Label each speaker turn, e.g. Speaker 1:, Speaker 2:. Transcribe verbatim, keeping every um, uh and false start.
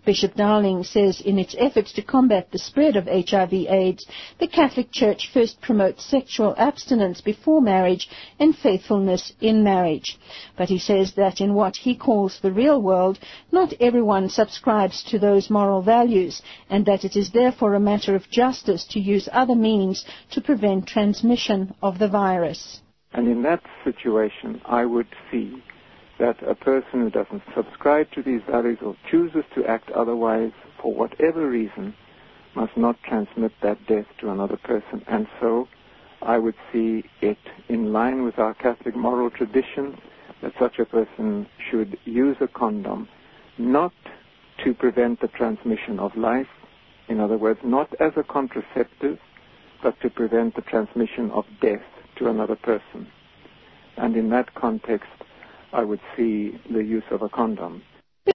Speaker 1: Bishop Darling says in its efforts to combat the spread of H I V AIDS, the Catholic Church first promotes sexual abstinence before marriage and faithfulness in marriage. But he says that in what he calls the real world, not everyone subscribes to those moral values, and that it is therefore a matter of justice to use other means to prevent transmission of the virus.
Speaker 2: And in that situation, I would see that a person who doesn't subscribe to these values or chooses to act otherwise for whatever reason must not transmit that death to another person. And so I would see it in line with our Catholic moral tradition that such a person should use a condom not to prevent the transmission of life, in other words, not as a contraceptive, but to prevent the transmission of death to another person. And in that context, I would see the use of a condom